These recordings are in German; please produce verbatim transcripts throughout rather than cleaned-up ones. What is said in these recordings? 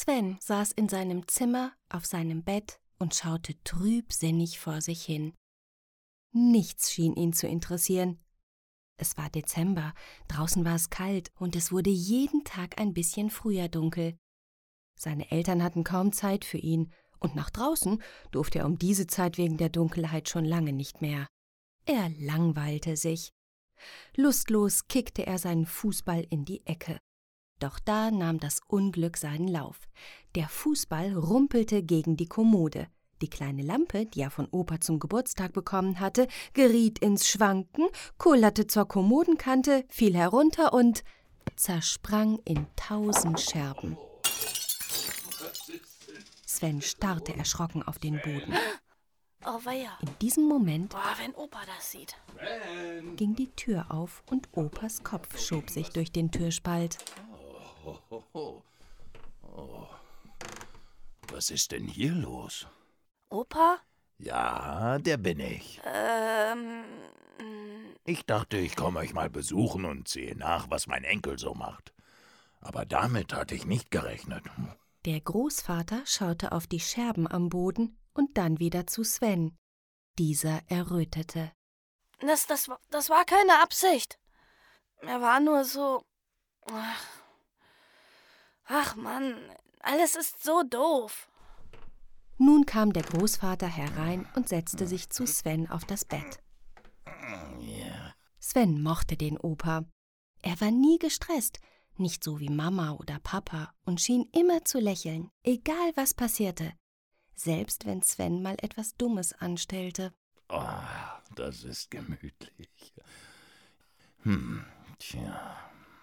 Sven saß in seinem Zimmer auf seinem Bett und schaute trübsinnig vor sich hin. Nichts schien ihn zu interessieren. Es war Dezember, draußen war es kalt und es wurde jeden Tag ein bisschen früher dunkel. Seine Eltern hatten kaum Zeit für ihn und nach draußen durfte er um diese Zeit wegen der Dunkelheit schon lange nicht mehr. Er langweilte sich. Lustlos kickte er seinen Fußball in die Ecke. Doch da nahm das Unglück seinen Lauf. Der Fußball rumpelte gegen die Kommode. Die kleine Lampe, die er von Opa zum Geburtstag bekommen hatte, geriet ins Schwanken, kullerte zur Kommodenkante, fiel herunter und zersprang in tausend Scherben. Sven starrte erschrocken auf den Boden. Oh weia. In diesem Moment Boah, wenn Opa das sieht. ging die Tür auf und Opas Kopf schob sich durch den Türspalt. Oh, oh, oh. Oh. Was ist denn hier los? Opa? Ja, der bin ich. Ähm... Ich dachte, ich komme euch mal besuchen und sehe nach, was mein Enkel so macht. Aber damit hatte ich nicht gerechnet. Der Großvater schaute auf die Scherben am Boden und dann wieder zu Sven. Dieser errötete. Das, das, das war keine Absicht. Er war nur so... Ach, Ach Mann, alles ist so doof. Nun kam der Großvater herein und setzte sich zu Sven auf das Bett. Sven mochte den Opa. Er war nie gestresst, nicht so wie Mama oder Papa, und schien immer zu lächeln, egal was passierte. Selbst wenn Sven mal etwas Dummes anstellte. Oh, das ist gemütlich. Hm, tja.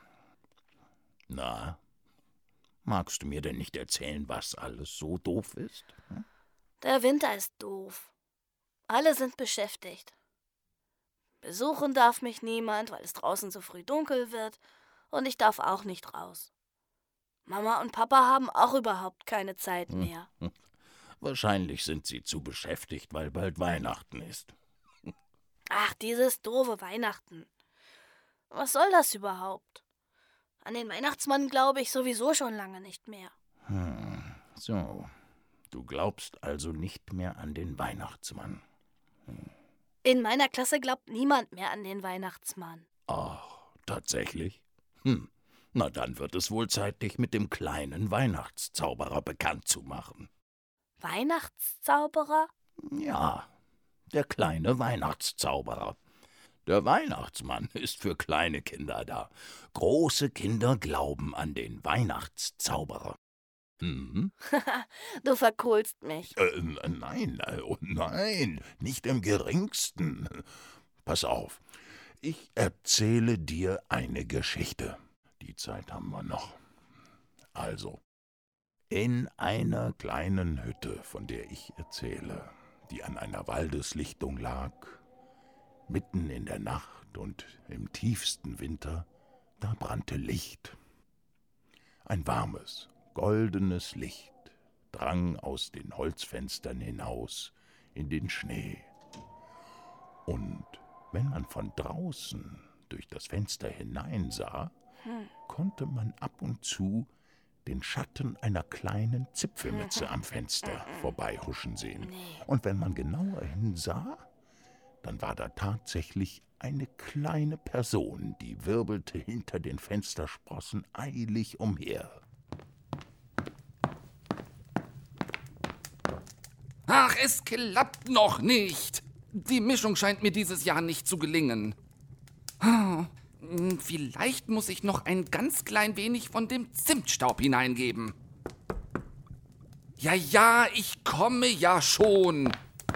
Na, magst du mir denn nicht erzählen, was alles so doof ist? Hm? Der Winter ist doof. Alle sind beschäftigt. Besuchen darf mich niemand, weil es draußen so früh dunkel wird, und ich darf auch nicht raus. Mama und Papa haben auch überhaupt keine Zeit mehr. Hm. Wahrscheinlich sind sie zu beschäftigt, weil bald Weihnachten ist. Ach, dieses doofe Weihnachten. Was soll das überhaupt? An den Weihnachtsmann glaube ich sowieso schon lange nicht mehr. Hm, so, du glaubst also nicht mehr an den Weihnachtsmann. Hm. In meiner Klasse glaubt niemand mehr an den Weihnachtsmann. Ach, tatsächlich? Hm, na dann wird es wohl Zeit, dich mit dem kleinen Weihnachtszauberer bekannt zu machen. Weihnachtszauberer? Ja, der kleine Weihnachtszauberer. Der Weihnachtsmann ist für kleine Kinder da. Große Kinder glauben an den Weihnachtszauberer. Mhm. Du verkohlst mich. Äh, nein, äh, oh nein, nicht im geringsten. Pass auf, ich erzähle dir eine Geschichte. Die Zeit haben wir noch. Also, in einer kleinen Hütte, von der ich erzähle, die an einer Waldeslichtung lag, mitten in der Nacht und im tiefsten Winter, da brannte Licht. Ein warmes, goldenes Licht drang aus den Holzfenstern hinaus in den Schnee. Und wenn man von draußen durch das Fenster hineinsah, hm. konnte man ab und zu den Schatten einer kleinen Zipfelmütze am Fenster vorbeihuschen sehen. Nee. Und wenn man genauer hinsah, dann war da tatsächlich eine kleine Person, die wirbelte hinter den Fenstersprossen eilig umher. Ach, es klappt noch nicht. Die Mischung scheint mir dieses Jahr nicht zu gelingen. Vielleicht muss ich noch ein ganz klein wenig von dem Zimtstaub hineingeben. Ja, ja, ich komme ja schon.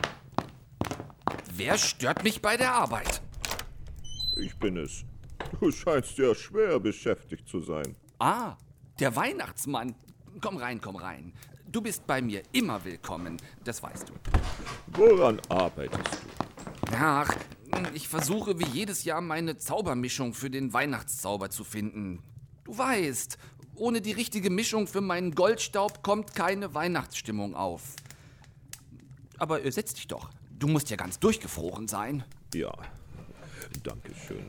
Wer stört mich bei der Arbeit? Ich bin es. Du scheinst ja schwer beschäftigt zu sein. Ah, der Weihnachtsmann. Komm rein, komm rein. Du bist bei mir immer willkommen, das weißt du. Woran arbeitest du? Ach, ich versuche wie jedes Jahr meine Zaubermischung für den Weihnachtszauber zu finden. Du weißt, ohne die richtige Mischung für meinen Goldstaub kommt keine Weihnachtsstimmung auf. Aber äh, setz dich doch. Du musst ja ganz durchgefroren sein. Ja, danke schön.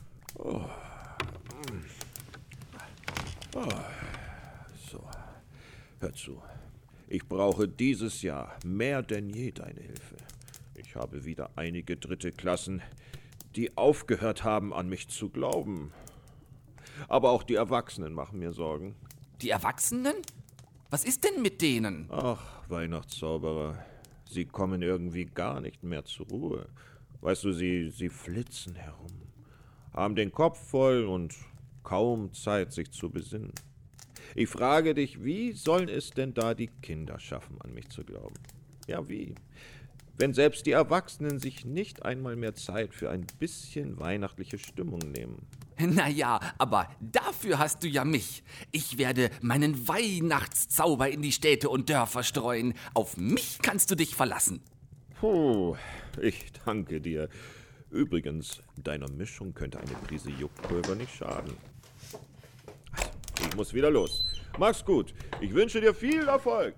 Oh. Oh. So, Hör zu, ich brauche dieses Jahr mehr denn je deine Hilfe. Ich habe wieder einige dritte Klassen, die aufgehört haben, an mich zu glauben. Aber auch die Erwachsenen machen mir Sorgen. Die Erwachsenen? Was ist denn mit denen? Ach, Weihnachtszauberer, sie kommen irgendwie gar nicht mehr zur Ruhe. Weißt du, sie, sie flitzen herum, haben den Kopf voll und kaum Zeit, sich zu besinnen. Ich frage dich, wie sollen es denn da die Kinder schaffen, an mich zu glauben? Ja, wie? Wenn selbst die Erwachsenen sich nicht einmal mehr Zeit für ein bisschen weihnachtliche Stimmung nehmen. Naja, aber dafür hast du ja mich. Ich werde meinen Weihnachtszauber in die Städte und Dörfer streuen. Auf mich kannst du dich verlassen. Puh, ich danke dir. Übrigens, deiner Mischung könnte eine Prise Juckpulver nicht schaden. Ich muss wieder los. Mach's gut. Ich wünsche dir viel Erfolg.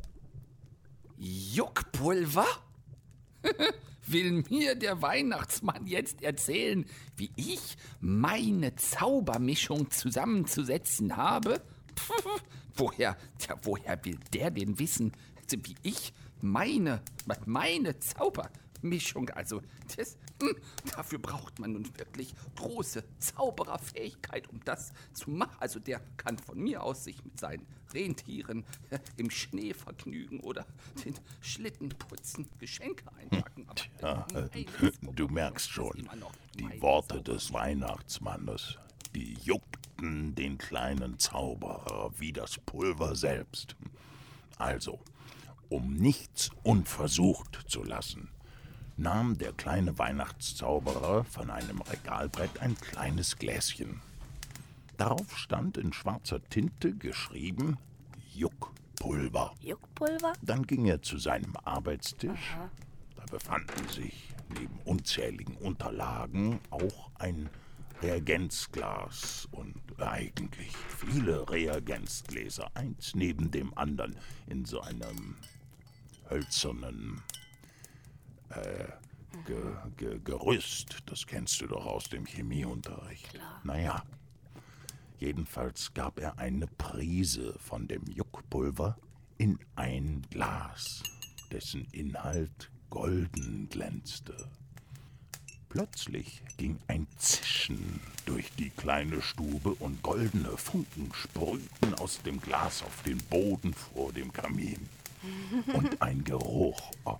Juckpulver? Will mir der Weihnachtsmann jetzt erzählen, wie ich meine Zaubermischung zusammenzusetzen habe? Pff, woher, ja, woher will der denn wissen, wie ich meine, meine Zaubermischung, also das, hm, dafür braucht man nun wirklich große Zaubererfähigkeit, um das zu machen. Also der kann von mir aus sich mit seinen Rentieren äh, im Schnee vergnügen oder den Schlitten putzen, Geschenke einpacken. Aber Ja, du merkst schon, die Worte des Weihnachtsmannes, die juckten den kleinen Zauberer wie das Pulver selbst. Also, um nichts unversucht zu lassen, nahm der kleine Weihnachtszauberer von einem Regalbrett ein kleines Gläschen. Darauf stand in schwarzer Tinte geschrieben Juckpulver. Juckpulver? Dann ging er zu seinem Arbeitstisch. Aha. Da befanden sich neben unzähligen Unterlagen auch ein Reagenzglas und eigentlich viele Reagenzgläser, eins neben dem anderen, in so einem hölzernen äh, ge, ge, Gerüst. Das kennst du doch aus dem Chemieunterricht. Klar. Naja, jedenfalls gab er eine Prise von dem Juckpulver in ein Glas, dessen Inhalt golden glänzte. Plötzlich ging ein Zischen durch die kleine Stube und goldene Funken sprühten aus dem Glas auf den Boden vor dem Kamin. Und ein Geruch. Oh.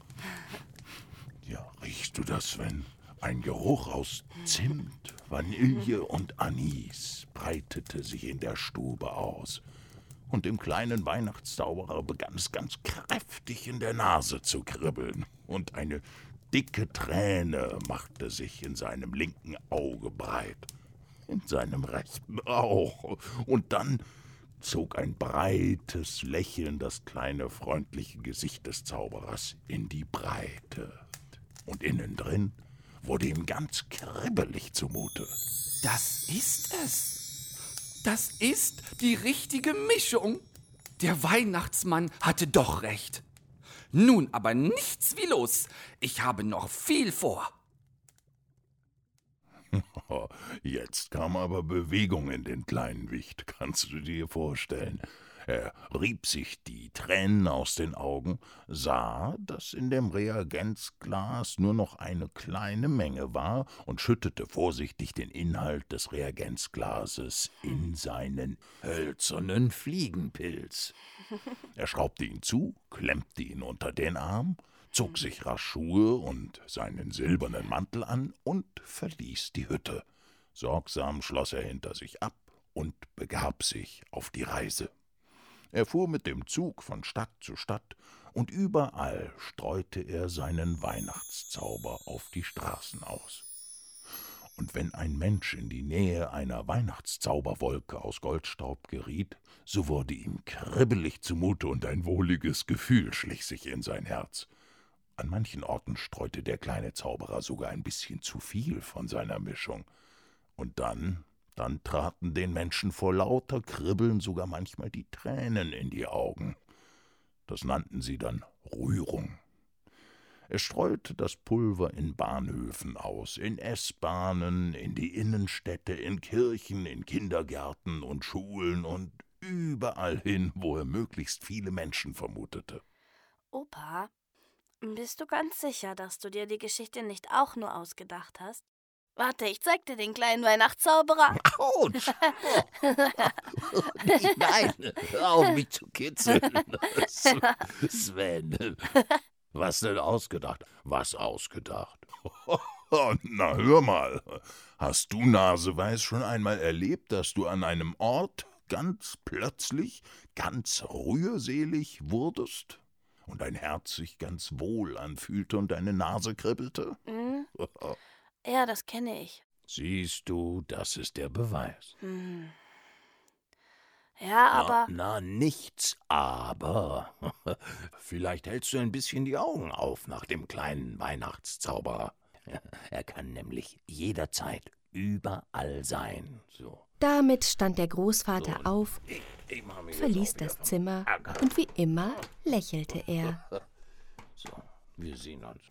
Ja, riechst du das, Sven? Ein Geruch aus Zimt, Vanille und Anis breitete sich in der Stube aus. Und dem kleinen Weihnachtszauberer begann es ganz kräftig in der Nase zu kribbeln. Und eine dicke Träne machte sich in seinem linken Auge breit, in seinem rechten auch. Und dann zog ein breites Lächeln das kleine freundliche Gesicht des Zauberers in die Breite. Und innen drin wurde ihm ganz kribbelig zumute. Das ist es. Das ist die richtige Mischung. Der Weihnachtsmann hatte doch recht. Nun aber nichts wie los. Ich habe noch viel vor. Jetzt kam aber Bewegung in den kleinen Wicht, kannst du dir vorstellen. Er rieb sich die Tränen aus den Augen, sah, dass in dem Reagenzglas nur noch eine kleine Menge war und schüttete vorsichtig den Inhalt des Reagenzglases in seinen hölzernen Fliegenpilz. Er schraubte ihn zu, klemmte ihn unter den Arm, zog sich rasch Schuhe und seinen silbernen Mantel an und verließ die Hütte. Sorgsam schloss er hinter sich ab und begab sich auf die Reise. Er fuhr mit dem Zug von Stadt zu Stadt, und überall streute er seinen Weihnachtszauber auf die Straßen aus. Und wenn ein Mensch in die Nähe einer Weihnachtszauberwolke aus Goldstaub geriet, so wurde ihm kribbelig zumute und ein wohliges Gefühl schlich sich in sein Herz. An manchen Orten streute der kleine Zauberer sogar ein bisschen zu viel von seiner Mischung. Und dann, dann traten den Menschen vor lauter Kribbeln sogar manchmal die Tränen in die Augen. Das nannten sie dann Rührung. Er streute das Pulver in Bahnhöfen aus, in S-Bahnen, in die Innenstädte, in Kirchen, in Kindergärten und Schulen und überall hin, wo er möglichst viele Menschen vermutete. Opa, bist du ganz sicher, dass du dir die Geschichte nicht auch nur ausgedacht hast? Warte, ich zeig dir den kleinen Weihnachtszauberer. Autsch! Nein, hör auf mich zu kitzeln. Sven, was denn ausgedacht? Was ausgedacht? Na, hör mal. Hast du, Naseweiß, schon einmal erlebt, dass du an einem Ort ganz plötzlich, ganz rührselig wurdest und dein Herz sich ganz wohl anfühlte und deine Nase kribbelte? Hm? Ja, das kenne ich. Siehst du, das ist der Beweis. Hm. Ja, aber... Na, na, nichts aber. Vielleicht hältst du ein bisschen die Augen auf nach dem kleinen Weihnachtszauberer. Er kann nämlich jederzeit überall sein. So. Damit stand der Großvater So, auf, ich, ich mach mich verließ jetzt auch das wieder Zimmer ärgern. und wie immer lächelte er. So, wir sehen uns.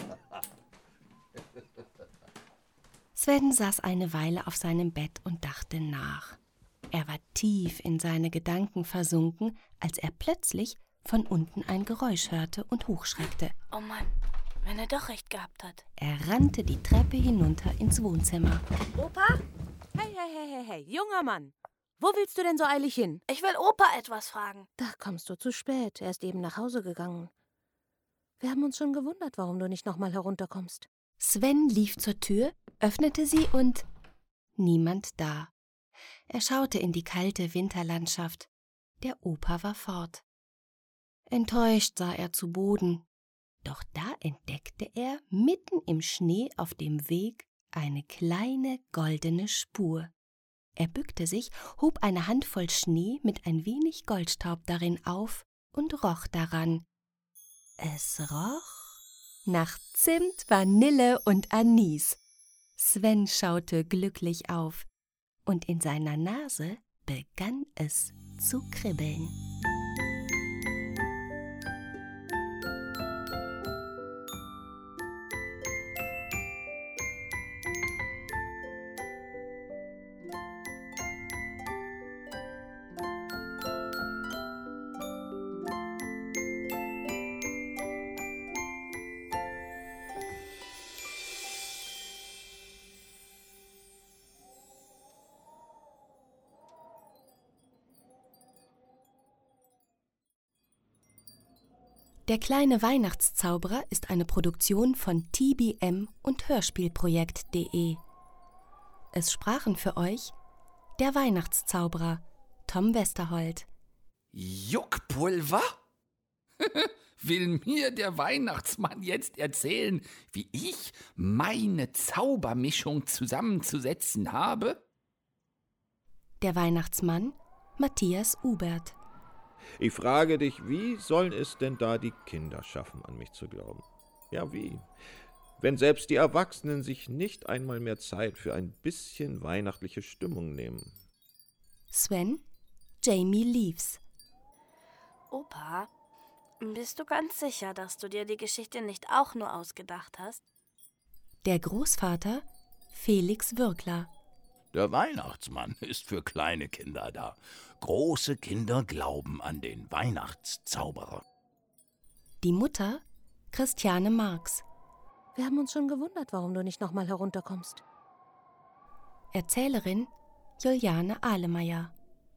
Sven saß eine Weile auf seinem Bett und dachte nach. Er war tief in seine Gedanken versunken, als er plötzlich von unten ein Geräusch hörte und hochschreckte. Oh Mann, wenn er doch recht gehabt hat. Er rannte die Treppe hinunter ins Wohnzimmer. Opa, Hey, hey, hey, hey, hey, junger Mann. Wo willst du denn so eilig hin? ich will Opa etwas fragen. Da kommst du zu spät. Er ist eben nach Hause gegangen. Wir haben uns schon gewundert, warum du nicht nochmal herunterkommst. Sven lief zur Tür, öffnete sie und niemand da. Er schaute in die kalte Winterlandschaft. Der Opa war fort. Enttäuscht sah er zu Boden. Doch da entdeckte er mitten im Schnee auf dem Weg eine kleine goldene Spur. Er bückte sich, hob eine Handvoll Schnee mit ein wenig Goldstaub darin auf und roch daran. Es roch nach Zimt, Vanille und Anis. Sven schaute glücklich auf, und in seiner Nase begann es zu kribbeln. Der kleine Weihnachtszauberer ist eine Produktion von T B M und Hörspielprojekt punkt de. Es sprachen für euch der Weihnachtszauberer, Tom Westerholt. Juckpulver? Will mir der Weihnachtsmann jetzt erzählen, wie ich meine Zaubermischung zusammenzusetzen habe? Der Weihnachtsmann, Matthias Ubert. Ich frage dich, wie sollen es denn da die Kinder schaffen, an mich zu glauben? Ja, wie? Wenn selbst die Erwachsenen sich nicht einmal mehr Zeit für ein bisschen weihnachtliche Stimmung nehmen. Sven, Jamie Leaves. Opa, bist du ganz sicher, dass du dir die Geschichte nicht auch nur ausgedacht hast? Der Großvater, Felix Würgler. Der Weihnachtsmann ist für kleine Kinder da. Große Kinder glauben an den Weihnachtszauberer. Die Mutter, Christiane Marx. Wir haben uns schon gewundert, warum du nicht nochmal herunterkommst. Erzählerin, Juliane Ahlemeyer.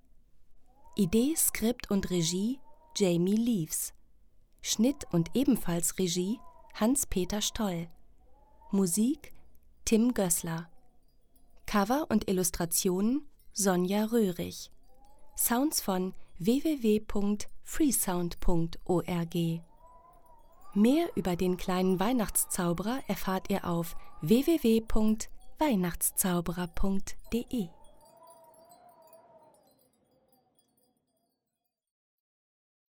Idee, Skript und Regie, Jamie Leaves. Schnitt und ebenfalls Regie, Hans-Peter Stoll. Musik, Tim Gößler. Cover und Illustrationen, Sonja Röhrig. Sounds von w w w punkt freesound punkt org. Mehr über den kleinen Weihnachtszauberer erfahrt ihr auf w w w punkt weihnachtszauberer punkt de.